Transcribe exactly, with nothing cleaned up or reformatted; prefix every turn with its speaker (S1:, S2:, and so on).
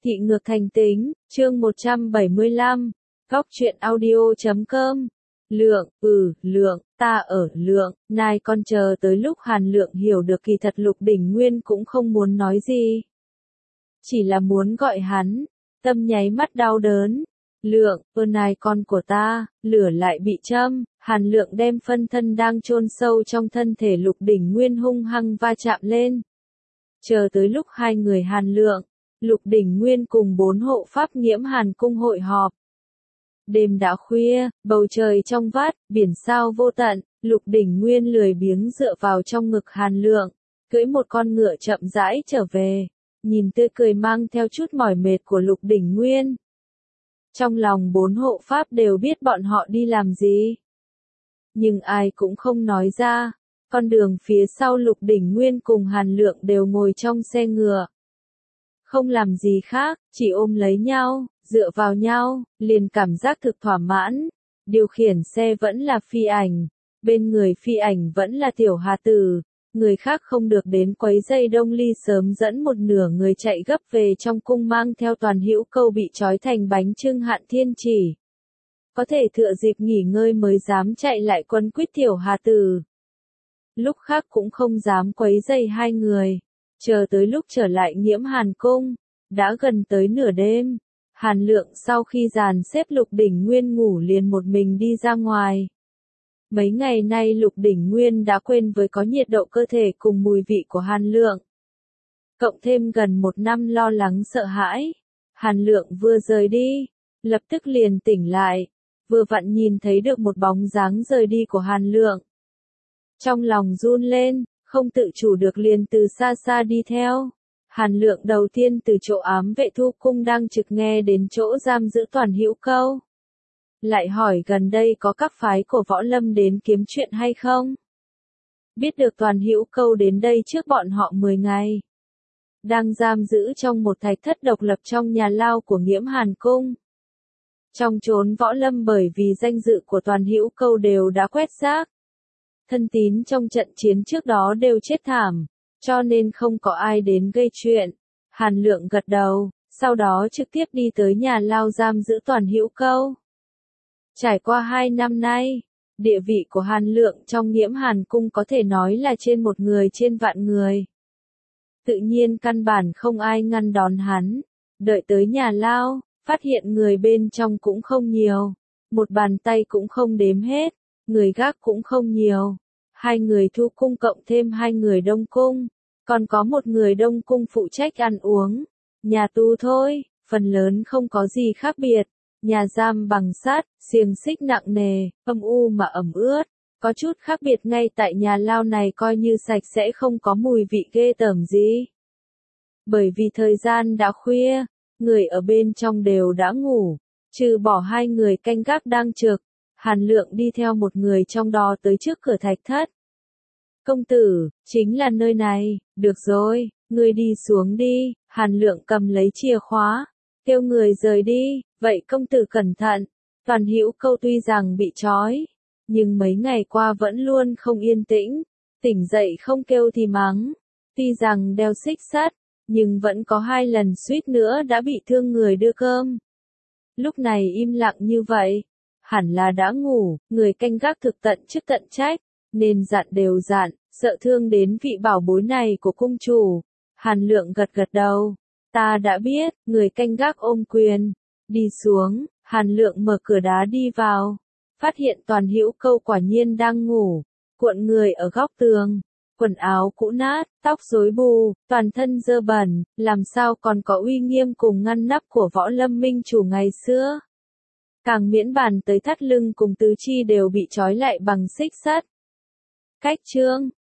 S1: Thị ngược thành tính, chương một trăm bảy mươi lăm, góc truyện audio chấm com. Lượng, ừ, Lượng, ta ở Lượng, nai con chờ tới lúc Hàn Lượng hiểu được kỳ thật Lục Đỉnh Nguyên cũng không muốn nói gì. Chỉ là muốn gọi hắn, tâm nháy mắt đau đớn. Lượng, ơ nai con của ta, lửa lại bị châm, Hàn Lượng đem phân thân đang chôn sâu trong thân thể Lục Đỉnh Nguyên hung hăng va chạm lên. Chờ tới lúc hai người Hàn Lượng, Lục Đỉnh Nguyên cùng bốn hộ pháp nghiễm Hàn cung hội họp. Đêm đã khuya, bầu trời trong vắt, biển sao vô tận, Lục Đỉnh Nguyên lười biếng dựa vào trong ngực Hàn Lượng, cưỡi một con ngựa chậm rãi trở về, nhìn tươi cười mang theo chút mỏi mệt của Lục Đỉnh Nguyên. Trong lòng bốn hộ pháp đều biết bọn họ đi làm gì. Nhưng ai cũng không nói ra, con đường phía sau Lục Đỉnh Nguyên cùng Hàn Lượng đều ngồi trong xe ngựa. Không làm gì khác, chỉ ôm lấy nhau, dựa vào nhau, liền cảm giác thực thỏa mãn. Điều khiển xe vẫn là Phi Ảnh, bên người Phi Ảnh vẫn là Tiểu Hà Tử, người khác không được đến quấy dây Đông Ly sớm dẫn một nửa người chạy gấp về trong cung mang theo Toàn Hữu Câu bị trói thành bánh chưng Hạn Thiên Chỉ. Có thể thừa dịp nghỉ ngơi mới dám chạy lại quấn quýt Tiểu Hà Tử. Lúc khác cũng không dám quấy dây hai người. Chờ tới lúc trở lại nghiễm Hàn cung, đã gần tới nửa đêm, Hàn Lượng sau khi dàn xếp Lục Đỉnh Nguyên ngủ liền một mình đi ra ngoài. Mấy ngày nay Lục Đỉnh Nguyên đã quên với có nhiệt độ cơ thể cùng mùi vị của Hàn Lượng. Cộng thêm gần một năm lo lắng sợ hãi, Hàn Lượng vừa rời đi, lập tức liền tỉnh lại, vừa vặn nhìn thấy được một bóng dáng rời đi của Hàn Lượng. Trong lòng run lên, không tự chủ được liền từ xa xa đi theo. Hàn Lượng đầu tiên từ chỗ ám vệ thu cung đang trực nghe đến chỗ giam giữ Toàn Hữu Câu. Lại hỏi gần đây có các phái của võ lâm đến kiếm chuyện hay không? Biết được Toàn Hữu Câu đến đây trước bọn họ mười ngày. Đang giam giữ trong một thạch thất độc lập trong nhà lao của nghiễm Hàn cung. Trong chốn võ lâm bởi vì danh dự của Toàn Hữu Câu đều đã quét rác. Thân tín trong trận chiến trước đó đều chết thảm, cho nên không có ai đến gây chuyện. Hàn Lượng gật đầu, sau đó trực tiếp đi tới nhà lao giam giữ Toàn Hữu Câu. Trải qua hai năm nay, địa vị của Hàn Lượng trong nghiễm Hàn cung có thể nói là trên một người trên vạn người. Tự nhiên căn bản không ai ngăn đón hắn. Đợi tới nhà lao, phát hiện người bên trong cũng không nhiều, một bàn tay cũng không đếm hết, người gác cũng không nhiều. Hai người thu cung cộng thêm hai người đông cung, còn có một người đông cung phụ trách ăn uống. Nhà tù thôi, phần lớn không có gì khác biệt. Nhà giam bằng sắt, xiềng xích nặng nề, âm u mà ẩm ướt. Có chút khác biệt ngay tại nhà lao này coi như sạch sẽ không có mùi vị ghê tởm gì. Bởi vì thời gian đã khuya, người ở bên trong đều đã ngủ, trừ bỏ hai người canh gác đang trực. Hàn Lượng đi theo một người trong đó tới trước cửa thạch thất. Công tử, chính là nơi này, được rồi, ngươi đi xuống đi. Hàn Lượng cầm lấy chìa khóa, kêu người rời đi, vậy công tử cẩn thận. Toàn Hữu Câu tuy rằng bị trói, nhưng mấy ngày qua vẫn luôn không yên tĩnh, tỉnh dậy không kêu thì mắng. Tuy rằng đeo xích sắt, nhưng vẫn có hai lần suýt nữa đã bị thương người đưa cơm. Lúc này im lặng như vậy, hẳn là đã ngủ, người canh gác thực tận chức tận trách, nên dặn đều dặn, sợ thương đến vị bảo bối này của cung chủ. Hàn Lượng gật gật đầu, ta đã biết, người canh gác ôm quyền, đi xuống. Hàn Lượng mở cửa đá đi vào, phát hiện Toàn Hữu Câu quả nhiên đang ngủ, cuộn người ở góc tường, quần áo cũ nát, tóc rối bù, toàn thân dơ bẩn, làm sao còn có uy nghiêm cùng ngăn nắp của võ lâm minh chủ ngày xưa. Càng miễn bàn tới thắt lưng cùng tứ chi đều bị trói lại bằng xích sắt. Cách chương